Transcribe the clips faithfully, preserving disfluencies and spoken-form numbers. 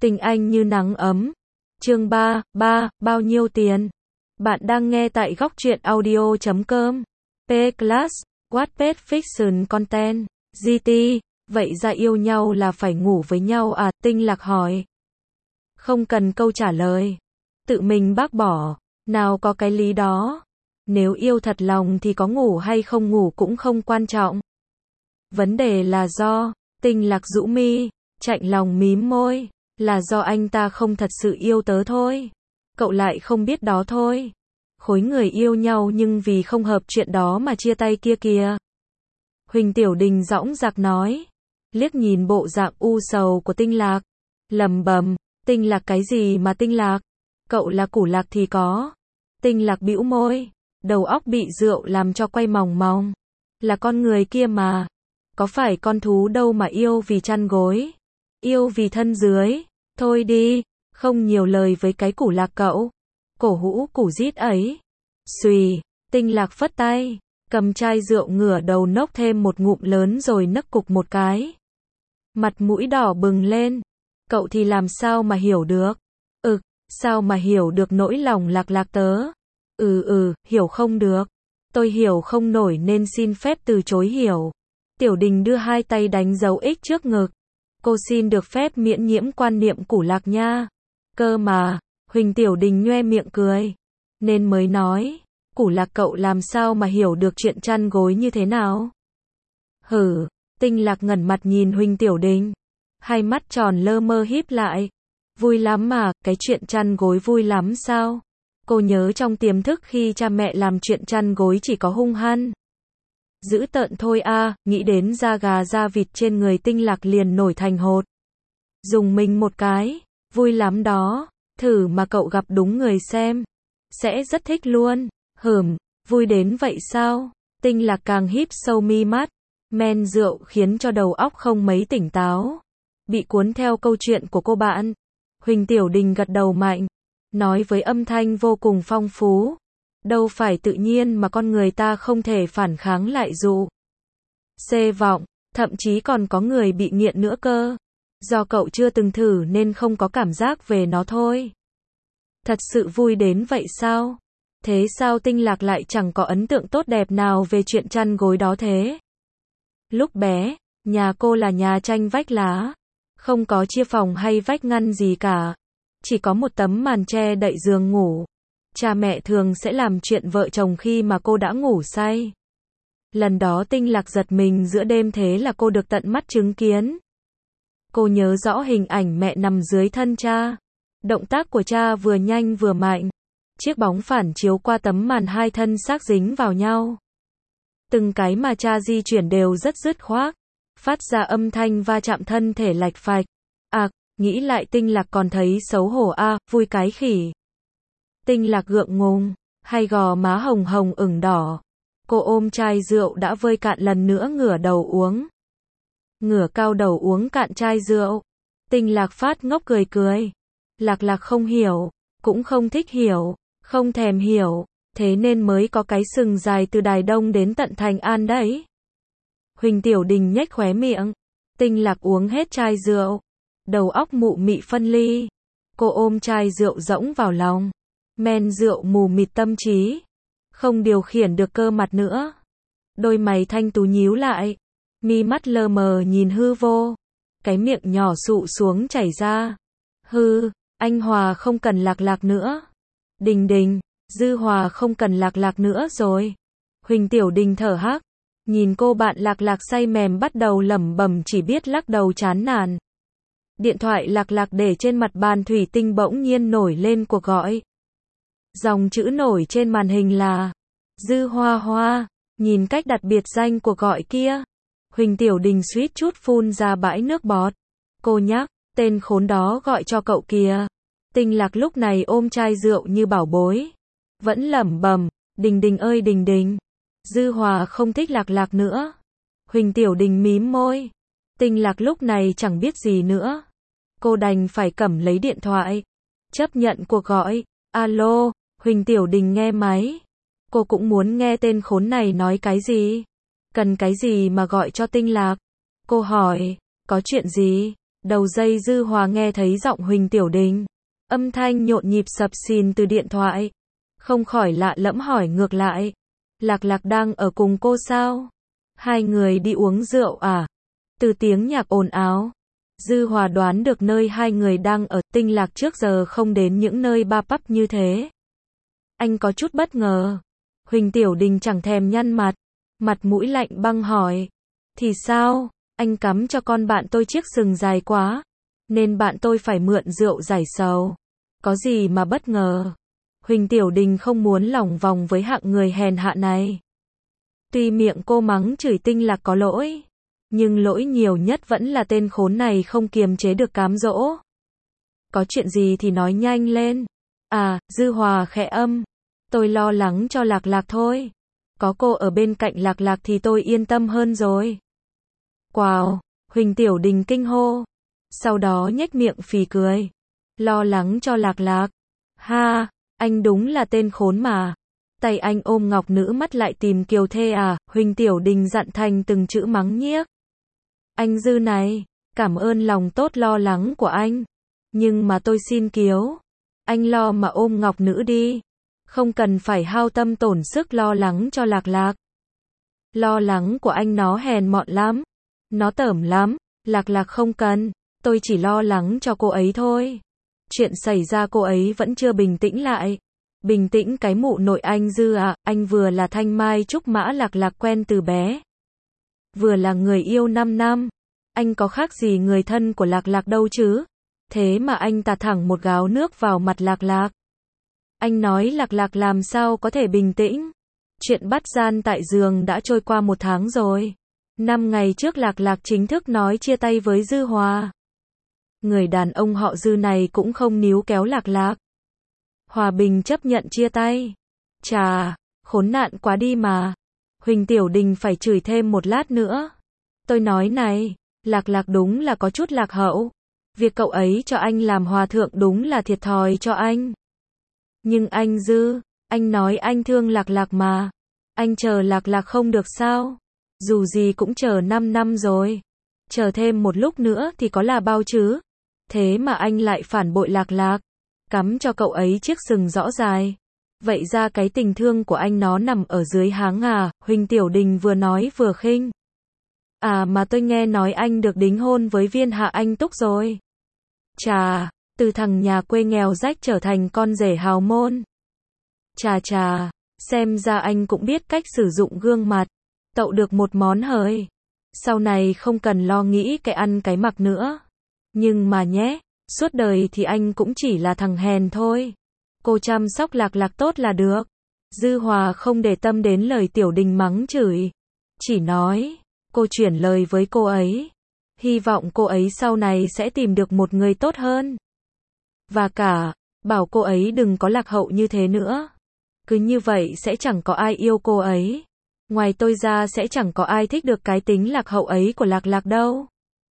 Tình anh như nắng ấm. Chương ba, ba, bao nhiêu tiền? Bạn đang nghe tại góc truyện audio chấm com. P-Class, Wattpad Fiction Content, giê tê, vậy ra yêu nhau là phải ngủ với nhau à? Tinh Lạc hỏi. Không cần câu trả lời. Tự mình bác bỏ, nào có cái lý đó. Nếu yêu thật lòng thì có ngủ hay không ngủ cũng không quan trọng. Vấn đề là do, Tinh Lạc rũ mi, chạnh lòng mím môi, là do anh ta không thật sự yêu tớ thôi. Cậu lại không biết đó thôi. Khối người yêu nhau nhưng vì không hợp chuyện đó mà chia tay kia kìa. Huỳnh Tiểu Đình dõng dạc nói, liếc nhìn bộ dạng u sầu của Tinh Lạc, lầm bầm, Tinh Lạc cái gì mà Tinh Lạc? Cậu là Củ Lạc thì có. Tinh Lạc bĩu môi, đầu óc bị rượu làm cho quay mòng mòng. Là con người kia mà. Có phải con thú đâu mà yêu vì chăn gối. Yêu vì thân dưới. Thôi đi, không nhiều lời với cái Củ Lạc cậu. Cổ hũ củ rít ấy. Xùy, Tinh Lạc phất tay, cầm chai rượu ngửa đầu nốc thêm một ngụm lớn rồi nấc cục một cái. Mặt mũi đỏ bừng lên. Cậu thì làm sao mà hiểu được? Ừ, sao mà hiểu được nỗi lòng Lạc Lạc tớ? Ừ ừ, hiểu không được. Tôi hiểu không nổi nên xin phép từ chối hiểu. Tiểu Đình đưa hai tay đánh dấu X trước ngực. Cô xin được phép miễn nhiễm quan niệm Củ Lạc nha. Cơ mà, Huỳnh Tiểu Đình nhoe miệng cười. Nên mới nói, Củ Lạc cậu làm sao mà hiểu được chuyện chăn gối như thế nào? Hử, Tinh Lạc ngẩn mặt nhìn Huỳnh Tiểu Đình. Hai mắt tròn lơ mơ híp lại. Vui lắm mà, cái chuyện chăn gối vui lắm sao? Cô nhớ trong tiềm thức khi cha mẹ làm chuyện chăn gối chỉ có hung hăng. Dữ tợn thôi a, nghĩ đến da gà da vịt trên người Tinh Lạc liền nổi thành hột. Dùng mình một cái, vui lắm đó, thử mà cậu gặp đúng người xem. Sẽ rất thích luôn, hửm, vui đến vậy sao? Tinh Lạc càng híp sâu mi mắt, men rượu khiến cho đầu óc không mấy tỉnh táo. Bị cuốn theo câu chuyện của cô bạn. Huỳnh Tiểu Đình gật đầu mạnh, nói với âm thanh vô cùng phong phú. Đâu phải tự nhiên mà con người ta không thể phản kháng lại dụ. Xê vọng, thậm chí còn có người bị nghiện nữa cơ. Do cậu chưa từng thử nên không có cảm giác về nó thôi. Thật sự vui đến vậy sao? Thế sao Tinh Lạc lại chẳng có ấn tượng tốt đẹp nào về chuyện chăn gối đó thế? Lúc bé, nhà cô là nhà tranh vách lá. Không có chia phòng hay vách ngăn gì cả. Chỉ có một tấm màn che đậy giường ngủ. Cha mẹ thường sẽ làm chuyện vợ chồng khi mà cô đã ngủ say. Lần đó Tinh Lạc giật mình giữa đêm thế là cô được tận mắt chứng kiến. Cô nhớ rõ hình ảnh mẹ nằm dưới thân cha. Động tác của cha vừa nhanh vừa mạnh. Chiếc bóng phản chiếu qua tấm màn hai thân xác dính vào nhau. Từng cái mà cha di chuyển đều rất dứt khoát. Phát ra âm thanh va chạm thân thể lạch phạch. À, nghĩ lại Tinh Lạc còn thấy xấu hổ a, à, vui cái khỉ. Tinh Lạc gượng ngùng, hai gò má hồng hồng ửng đỏ. Cô ôm chai rượu đã vơi cạn lần nữa ngửa đầu uống. Ngửa cao đầu uống cạn chai rượu. Tinh Lạc phát ngốc cười cười. Lạc Lạc không hiểu, cũng không thích hiểu, không thèm hiểu, thế nên mới có cái sừng dài từ Đài Đông đến tận Thành An đấy. Huỳnh Tiểu Đình nhếch khóe miệng. Tinh Lạc uống hết chai rượu. Đầu óc mụ mị phân ly. Cô ôm chai rượu rỗng vào lòng. Men rượu mù mịt tâm trí. Không điều khiển được cơ mặt nữa. Đôi mày thanh tú nhíu lại. Mi mắt lờ mờ nhìn hư vô. Cái miệng nhỏ sụ xuống chảy ra. Hư, anh Hòa không cần Lạc Lạc nữa. Đình Đình, Dư Hòa không cần Lạc Lạc nữa rồi. Huỳnh Tiểu Đình thở hác. Nhìn cô bạn Lạc Lạc say mềm bắt đầu lẩm bẩm chỉ biết lắc đầu chán nản. Điện thoại Lạc Lạc để trên mặt bàn thủy tinh bỗng nhiên nổi lên cuộc gọi. Dòng chữ nổi trên màn hình là Dư Hoa Hoa. Nhìn cách đặt biệt danh cuộc gọi kia, Huỳnh Tiểu Đình suýt chút phun ra bãi nước bọt. Cô nhắc, tên khốn đó gọi cho cậu kìa. Tinh Lạc lúc này ôm chai rượu như bảo bối. Vẫn lẩm bẩm, Đình Đình ơi Đình Đình. Dư Hòa không thích Lạc Lạc nữa. Huỳnh Tiểu Đình mím môi. Tinh Lạc lúc này chẳng biết gì nữa. Cô đành phải cầm lấy điện thoại. Chấp nhận cuộc gọi. Alo, Huỳnh Tiểu Đình nghe máy. Cô cũng muốn nghe tên khốn này nói cái gì. Cần cái gì mà gọi cho Tinh Lạc. Cô hỏi, có chuyện gì? Đầu dây Dư Hòa nghe thấy giọng Huỳnh Tiểu Đình. Âm thanh nhộn nhịp sập sình từ điện thoại. Không khỏi lạ lẫm hỏi ngược lại. Lạc Lạc đang ở cùng cô sao? Hai người đi uống rượu à? Từ tiếng nhạc ồn ào, Dư Hòa đoán được nơi hai người đang ở. Tinh Lạc trước giờ không đến những nơi bar pub như thế. Anh có chút bất ngờ. Huỳnh Tiểu Đình chẳng thèm nhăn mặt. Mặt mũi lạnh băng hỏi. Thì sao? Anh cắm cho con bạn tôi chiếc sừng dài quá. Nên bạn tôi phải mượn rượu giải sầu. Có gì mà bất ngờ? Huỳnh Tiểu Đình không muốn lỏng vòng với hạng người hèn hạ này. Tuy miệng cô mắng chửi Tinh Lạc có lỗi, nhưng lỗi nhiều nhất vẫn là tên khốn này không kiềm chế được cám dỗ. Có chuyện gì thì nói nhanh lên. À, Dư Hòa khẽ âm. Tôi lo lắng cho Lạc Lạc thôi. Có cô ở bên cạnh Lạc Lạc thì tôi yên tâm hơn rồi. Wow, Huỳnh Tiểu Đình kinh hô. Sau đó nhếch miệng phì cười. Lo lắng cho Lạc Lạc. Ha, anh đúng là tên khốn mà. Tay anh ôm ngọc nữ mắt lại tìm kiều thê à? Huỳnh Tiểu Đình dặn thành từng chữ mắng nhiếc. Anh Dư này, cảm ơn lòng tốt lo lắng của anh. Nhưng mà tôi xin kiếu. Anh lo mà ôm ngọc nữ đi. Không cần phải hao tâm tổn sức lo lắng cho Lạc Lạc. Lo lắng của anh nó hèn mọn lắm. Nó tởm lắm. Lạc Lạc không cần. Tôi chỉ lo lắng cho cô ấy thôi. Chuyện xảy ra cô ấy vẫn chưa bình tĩnh lại. Bình tĩnh cái mụ nội anh Dư à, anh vừa là thanh mai trúc mã Lạc Lạc quen từ bé. Vừa là người yêu năm năm. Anh có khác gì người thân của Lạc Lạc đâu chứ. Thế mà anh tạt thẳng một gáo nước vào mặt Lạc Lạc. Anh nói Lạc Lạc làm sao có thể bình tĩnh. Chuyện bắt gian tại giường đã trôi qua một tháng rồi. Năm ngày trước Lạc Lạc chính thức nói chia tay với Dư Hòa. Người đàn ông họ Dư này cũng không níu kéo Lạc Lạc. Hòa bình chấp nhận chia tay. Chà, khốn nạn quá đi mà. Huỳnh Tiểu Đình phải chửi thêm một lát nữa. Tôi nói này, Lạc Lạc đúng là có chút lạc hậu. Việc cậu ấy cho anh làm hòa thượng đúng là thiệt thòi cho anh. Nhưng anh Dư, anh nói anh thương Lạc Lạc mà. Anh chờ Lạc Lạc không được sao? Dù gì cũng chờ năm năm rồi. Chờ thêm một lúc nữa thì có là bao chứ? Thế mà anh lại phản bội Lạc Lạc. Cắm cho cậu ấy chiếc sừng rõ dài. Vậy ra cái tình thương của anh nó nằm ở dưới háng à? Huỳnh Tiểu Đình vừa nói vừa khinh. À mà tôi nghe nói anh được đính hôn với Viên Hạ Anh Túc rồi. Chà, từ thằng nhà quê nghèo rách trở thành con rể hào môn. Chà chà, xem ra anh cũng biết cách sử dụng gương mặt. Tậu được một món hời. Sau này không cần lo nghĩ cái ăn cái mặc nữa. Nhưng mà nhé, suốt đời thì anh cũng chỉ là thằng hèn thôi. Cô chăm sóc Lạc Lạc tốt là được. Dư Hòa không để tâm đến lời Tiểu Đình mắng chửi. Chỉ nói, cô chuyển lời với cô ấy. Hy vọng cô ấy sau này sẽ tìm được một người tốt hơn. Và cả, bảo cô ấy đừng có lạc hậu như thế nữa. Cứ như vậy sẽ chẳng có ai yêu cô ấy. Ngoài tôi ra sẽ chẳng có ai thích được cái tính lạc hậu ấy của Lạc Lạc đâu.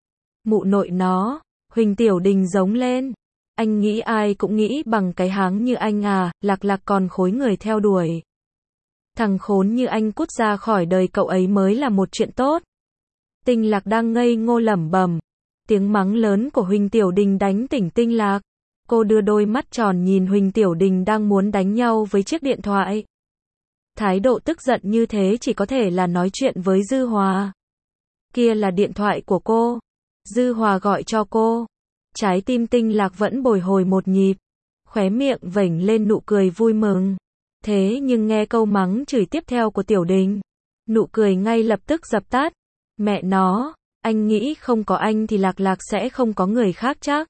Mụ nội nó, Huỳnh Tiểu Đình giống lên. Anh nghĩ ai cũng nghĩ bằng cái háng như anh à, Lạc Lạc còn khối người theo đuổi. Thằng khốn như anh cút ra khỏi đời cậu ấy mới là một chuyện tốt. Tinh Lạc đang ngây ngô lẩm bẩm. Tiếng mắng lớn của Huỳnh Tiểu Đình đánh tỉnh Tinh Lạc. Cô đưa đôi mắt tròn nhìn Huỳnh Tiểu Đình đang muốn đánh nhau với chiếc điện thoại. Thái độ tức giận như thế chỉ có thể là nói chuyện với Dư Hòa. Kia là điện thoại của cô. Dư Hòa gọi cho cô. Trái tim Tinh Lạc vẫn bồi hồi một nhịp. Khóe miệng vểnh lên nụ cười vui mừng. Thế nhưng nghe câu mắng chửi tiếp theo của Tiểu Đình. Nụ cười ngay lập tức dập tắt. Mẹ nó, anh nghĩ không có anh thì Lạc Lạc sẽ không có người khác chắc.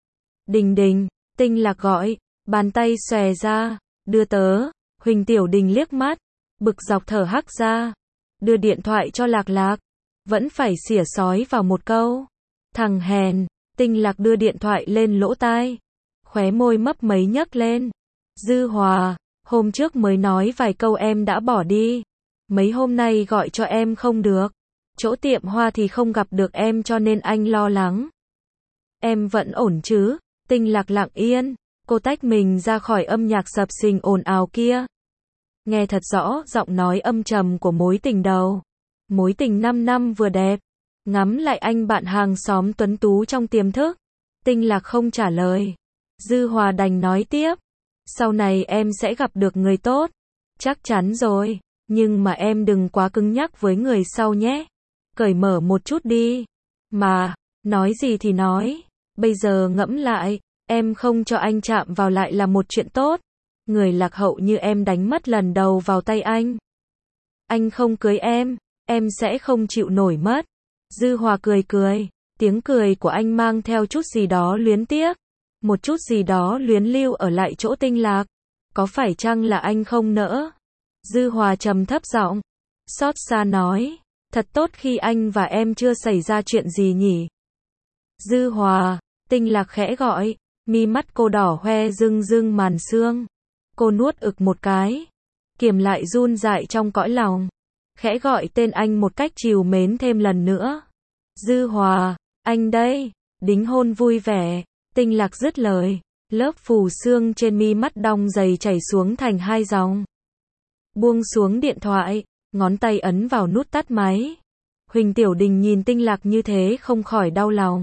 Đình Đình, Tinh Lạc gọi. Bàn tay xòe ra. Đưa tớ. Huỳnh Tiểu Đình liếc mắt. Bực dọc thở hắc ra. Đưa điện thoại cho Lạc Lạc. Vẫn phải xỉa sói vào một câu. Thằng hèn. Tinh Lạc đưa điện thoại lên lỗ tai. Khóe môi mấp mấy nhấc lên. Dư Hòa, hôm trước mới nói vài câu em đã bỏ đi. Mấy hôm nay gọi cho em không được. Chỗ tiệm hoa thì không gặp được em cho nên anh lo lắng. Em vẫn ổn chứ? Tinh Lạc lặng yên. Cô tách mình ra khỏi âm nhạc sập sình ồn ào kia. Nghe thật rõ giọng nói âm trầm của mối tình đầu. Mối tình năm năm vừa đẹp. ngắm lại anh bạn hàng xóm tuấn tú trong tiềm thức. Tinh Lạc không trả lời. Dư Hòa đành nói tiếp. Sau này em sẽ gặp được người tốt. Chắc chắn rồi. Nhưng mà em đừng quá cứng nhắc với người sau nhé. Cởi mở một chút đi. Mà, nói gì thì nói. Bây giờ ngẫm lại, em không cho anh chạm vào lại là một chuyện tốt. Người lạc hậu như em đánh mất lần đầu vào tay anh. Anh không cưới em, em sẽ không chịu nổi mất. Dư Hòa cười cười. Tiếng cười của anh mang theo chút gì đó luyến tiếc. Một chút gì đó luyến lưu ở lại chỗ Tinh Lạc. Có phải chăng là anh không nỡ? Dư Hòa trầm thấp giọng. Xót xa nói. Thật tốt khi anh và em chưa xảy ra chuyện gì nhỉ? Dư Hòa, Tinh Lạc khẽ gọi. Mi mắt cô đỏ hoe rưng rưng màn sương. Cô nuốt ực một cái. Kiềm lại run rại trong cõi lòng. Khẽ gọi tên anh một cách trìu mến thêm lần nữa. Dư Hòa, anh đây. Đính hôn vui vẻ. Tinh Lạc dứt lời. Lớp phù sương trên mi mắt đong dày chảy xuống thành hai dòng. Buông xuống điện thoại. Ngón tay ấn vào nút tắt máy. Huỳnh Tiểu Đình nhìn Tinh Lạc như thế không khỏi đau lòng.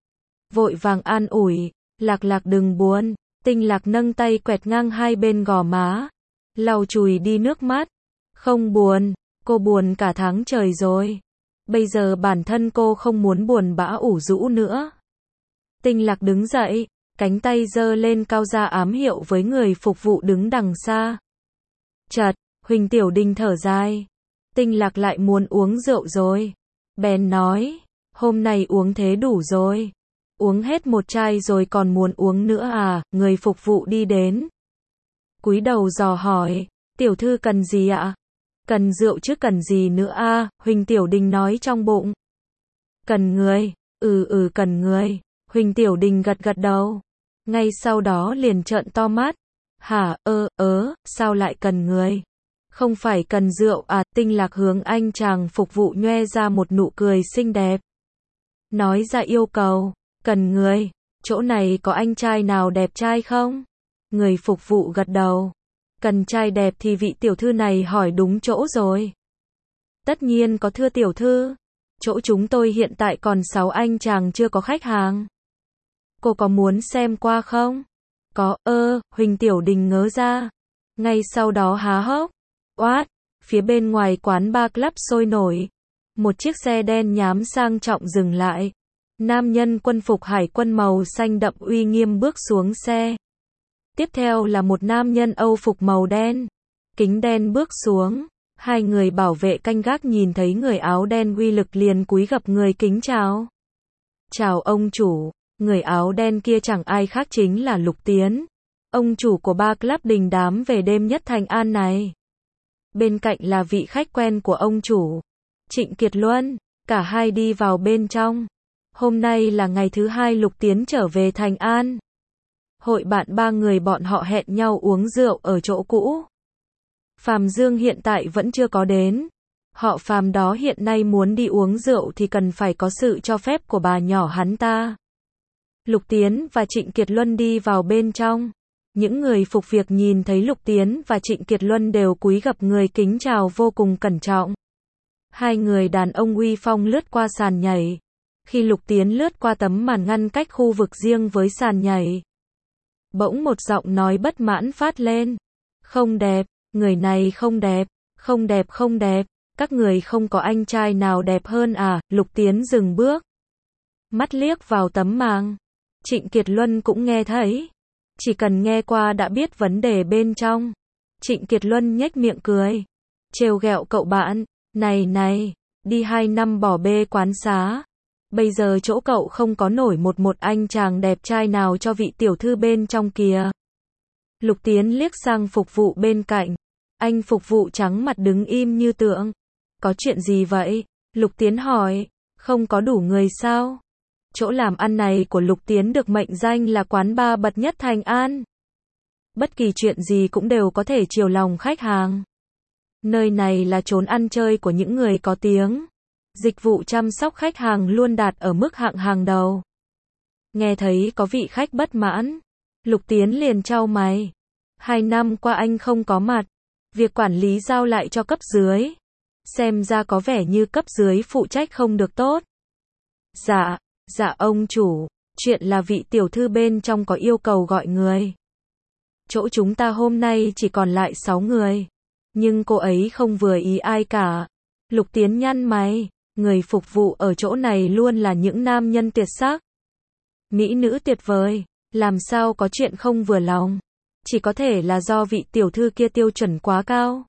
Vội vàng an ủi. Lạc Lạc đừng buồn. Tinh Lạc nâng tay quẹt ngang hai bên gò má. Lau chùi đi nước mắt. Không buồn. Cô buồn cả tháng trời rồi. Bây giờ bản thân cô không muốn buồn bã ủ rũ nữa. Tinh Lạc đứng dậy. Cánh tay giơ lên cao ra ám hiệu với người phục vụ đứng đằng xa. Chật, Huỳnh Tiểu Đình thở dài. Tinh Lạc lại muốn uống rượu rồi. Bèn nói. Hôm nay uống thế đủ rồi. Uống hết một chai rồi còn muốn uống nữa à? Người phục vụ đi đến. Cúi đầu dò hỏi. Tiểu thư cần gì ạ? Cần rượu chứ cần gì nữa a? Huỳnh Tiểu Đình nói trong bụng. Cần người. Ừ ừ cần người. Huỳnh Tiểu Đình gật gật đầu. Ngay sau đó liền trợn to mắt. Hả, ơ, ớ, sao lại cần người? Không phải cần rượu à? Tinh Lạc hướng anh chàng phục vụ nhoe ra một nụ cười xinh đẹp. Nói ra yêu cầu. Cần người. Chỗ này có anh trai nào đẹp trai không? Người phục vụ gật đầu. Cần trai đẹp thì vị tiểu thư này hỏi đúng chỗ rồi. Tất nhiên có thưa tiểu thư. Chỗ chúng tôi hiện tại còn sáu anh chàng chưa có khách hàng. Cô có muốn xem qua không? Có, ơ, Huỳnh Tiểu Đình ngớ ra. Ngay sau đó há hốc. Oát, phía bên ngoài quán bar club sôi nổi. Một chiếc xe đen nhám sang trọng dừng lại. Nam nhân quân phục hải quân màu xanh đậm uy nghiêm bước xuống xe. Tiếp theo là một nam nhân Âu phục màu đen. Kính đen bước xuống. Hai người bảo vệ canh gác nhìn thấy người áo đen uy lực liền cúi gập người kính chào. Chào ông chủ. Người áo đen kia chẳng ai khác chính là Lục Tiến. Ông chủ của bar club đình đám về đêm nhất Thành An này. Bên cạnh là vị khách quen của ông chủ. Trịnh Kiệt Luân. Cả hai đi vào bên trong. Hôm nay là ngày thứ hai Lục Tiến trở về Thành An. Hội bạn ba người bọn họ hẹn nhau uống rượu ở chỗ cũ. Phàm Dương hiện tại vẫn chưa có đến. Họ Phàm đó hiện nay muốn đi uống rượu thì cần phải có sự cho phép của bà nhỏ hắn ta. Lục Tiến và Trịnh Kiệt Luân đi vào bên trong. Những người phục việc nhìn thấy Lục Tiến và Trịnh Kiệt Luân đều cúi gập người kính chào vô cùng cẩn trọng. Hai người đàn ông uy phong lướt qua sàn nhảy. Khi Lục Tiến lướt qua tấm màn ngăn cách khu vực riêng với sàn nhảy, bỗng một giọng nói bất mãn phát lên. Không đẹp, người này không đẹp, không đẹp không đẹp, các người không có anh trai nào đẹp hơn à? Lục Tiến dừng bước. Mắt liếc vào tấm màn. Trịnh Kiệt Luân cũng nghe thấy. Chỉ cần nghe qua đã biết vấn đề bên trong. Trịnh Kiệt Luân nhếch miệng cười. Trêu ghẹo cậu bạn. Này này, đi hai năm bỏ bê quán xá. Bây giờ chỗ cậu không có nổi một một anh chàng đẹp trai nào cho vị tiểu thư bên trong kìa. Lục Tiến liếc sang phục vụ bên cạnh. Anh phục vụ trắng mặt đứng im như tượng. Có chuyện gì vậy? Lục Tiến hỏi. Không có đủ người sao? Chỗ làm ăn này của Lục Tiến được mệnh danh là quán bar bậc nhất Thành An. Bất kỳ chuyện gì cũng đều có thể chiều lòng khách hàng. Nơi này là chốn ăn chơi của những người có tiếng. Dịch vụ chăm sóc khách hàng luôn đạt ở mức hạng hàng đầu. Nghe thấy có vị khách bất mãn, Lục Tiến liền chau mày. Hai năm qua anh không có mặt. Việc quản lý giao lại cho cấp dưới. Xem ra có vẻ như cấp dưới phụ trách không được tốt. Dạ, dạ ông chủ, chuyện là vị tiểu thư bên trong có yêu cầu gọi người. Chỗ chúng ta hôm nay chỉ còn lại sáu người. Nhưng cô ấy không vừa ý ai cả. Lục Tiến nhăn mày, người phục vụ ở chỗ này luôn là những nam nhân tuyệt sắc. Mỹ nữ tuyệt vời, làm sao có chuyện không vừa lòng. Chỉ có thể là do vị tiểu thư kia tiêu chuẩn quá cao.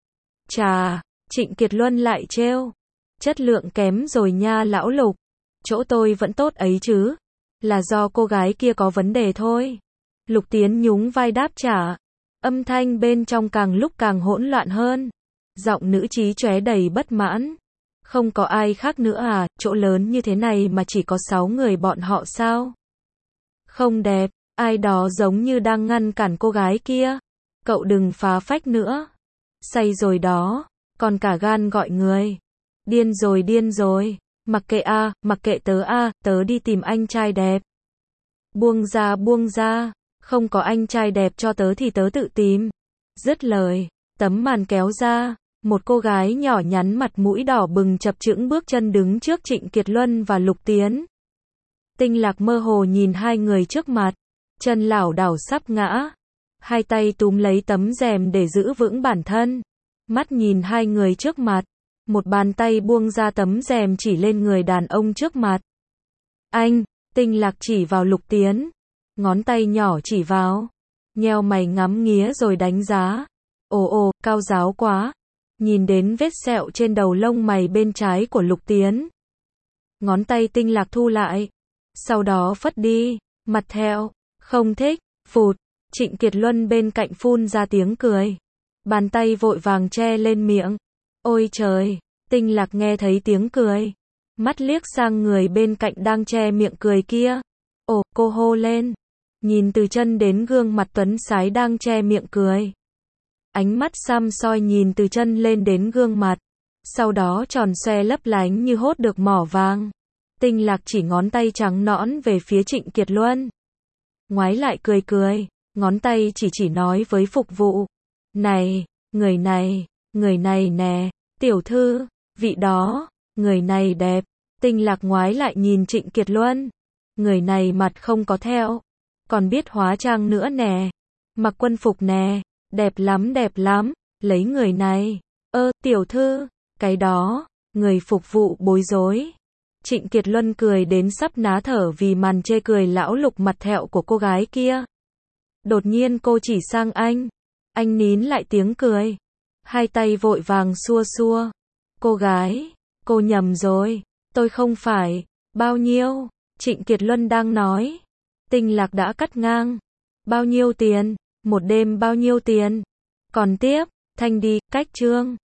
Chà, Trịnh Kiệt Luân lại trêu. Chất lượng kém rồi nha lão Lục. Chỗ tôi vẫn tốt ấy chứ. Là do cô gái kia có vấn đề thôi. Lục Tiến nhún vai đáp trả. Âm thanh bên trong càng lúc càng hỗn loạn hơn. Giọng nữ trí chóe đầy bất mãn. Không có ai khác nữa à, chỗ lớn như thế này mà chỉ có sáu người bọn họ sao? Không đẹp, ai đó giống như đang ngăn cản cô gái kia. Cậu đừng phá phách nữa. Say rồi đó, còn cả gan gọi người. Điên rồi điên rồi, mặc kệ a, à, mặc kệ tớ a, à, tớ đi tìm anh trai đẹp. Buông ra buông ra, không có anh trai đẹp cho tớ thì tớ tự tìm. Dứt lời, tấm màn kéo ra, một cô gái nhỏ nhắn mặt mũi đỏ bừng chập chững bước chân đứng trước Trịnh Kiệt Luân và Lục Tiến. Tinh Lạc mơ hồ nhìn hai người trước mặt, chân lảo đảo sắp ngã, hai tay túm lấy tấm rèm để giữ vững bản thân, mắt nhìn hai người trước mặt, một bàn tay buông ra tấm rèm chỉ lên người đàn ông trước mặt. Anh, Tinh Lạc chỉ vào Lục Tiến, ngón tay nhỏ chỉ vào, nheo mày ngắm nghía rồi đánh giá. Ồ ồ, cao giáo quá. Nhìn đến vết sẹo trên đầu lông mày bên trái của Lục Tiến. Ngón tay Tinh Lạc thu lại, sau đó phất đi, mặt theo, không thích, phụt. Trịnh Kiệt Luân bên cạnh phun ra tiếng cười. Bàn tay vội vàng che lên miệng. Ôi trời, Tinh Lạc nghe thấy tiếng cười. Mắt liếc sang người bên cạnh đang che miệng cười kia. Ồ, cô hô lên. Nhìn từ chân đến gương mặt tuấn sái đang che miệng cười. Ánh mắt xăm soi nhìn từ chân lên đến gương mặt. Sau đó tròn xoe lấp lánh như hốt được mỏ vàng. Tinh Lạc chỉ ngón tay trắng nõn về phía Trịnh Kiệt Luân. Ngoái lại cười cười, ngón tay chỉ chỉ nói với phục vụ. Này, người này, người này nè, tiểu thư, vị đó, người này đẹp. Tinh Lạc ngoái lại nhìn Trịnh Kiệt Luân. Người này mặt không có theo, còn biết hóa trang nữa nè. Mặc quân phục nè, đẹp lắm đẹp lắm, lấy người này. Ơ, tiểu thư, cái đó, người phục vụ bối rối. Trịnh Kiệt Luân cười đến sắp ná thở vì màn chê cười lão Lục mặt thẹo của cô gái kia. Đột nhiên cô chỉ sang anh. Anh nín lại tiếng cười. Hai tay vội vàng xua xua. Cô gái, cô nhầm rồi. Tôi không phải. Bao nhiêu? Trịnh Kiệt Luân đang nói. Tinh Lạc đã cắt ngang. Bao nhiêu tiền? Một đêm bao nhiêu tiền? Còn tiếp, thanh đi, cách chương.